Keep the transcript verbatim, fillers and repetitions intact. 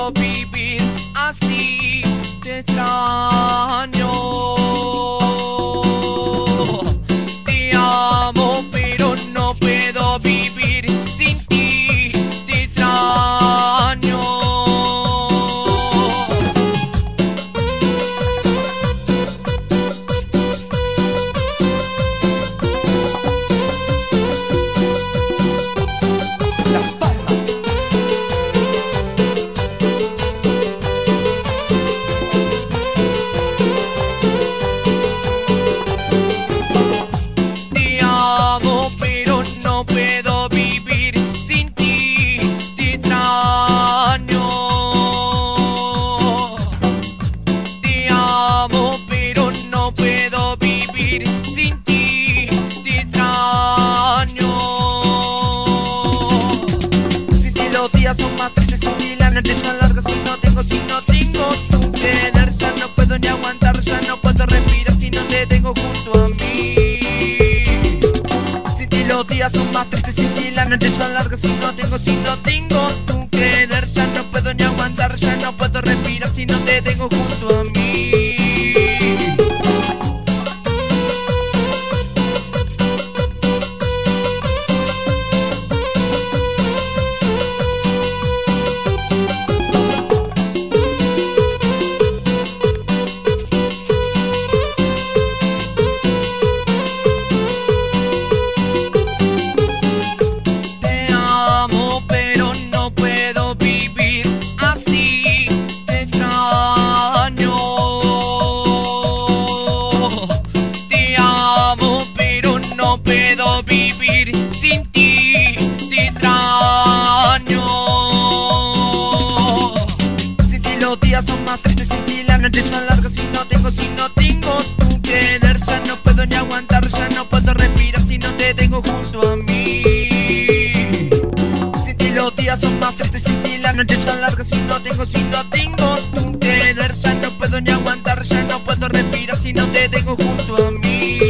puedo vivir así, te extraño. Te amo, pero no puedo vivir sin ti, te extraño. Las Palmas. Te amo, pero no puedo vivir sin ti, te extraño. Te amo, pero no puedo vivir sin ti, te extraño. Sin ti los días son más tristes y si las noches son largas y no tengo, si no tengo tu querer, ya no puedo ni aguantar, ya no puedo respirar si no te tengo junto a mí. Sin ti los días son más tristes, sin ti las noches son largas y no tengo, si no tengo tu querer, ya no puedo ni aguantar, ya no puedo respirar si no te tengo junto a mí. Te amo, pero no puedo vivir así, te extraño. Te amo, pero no puedo vivir sin ti, te extraño. Sin ti los días son más tristes, sin ti las noches son largas y no tengo, si no tengo tu querer, ya no puedo ni aguantar, ya no puedo respirar si no te tengo junto a mí. Sin ti los días son más tristes, sin ti las noches son largas y no tengo, si no tengo tu querer, ya no puedo ni aguantar, ya no puedo respirar si no te tengo junto a mí.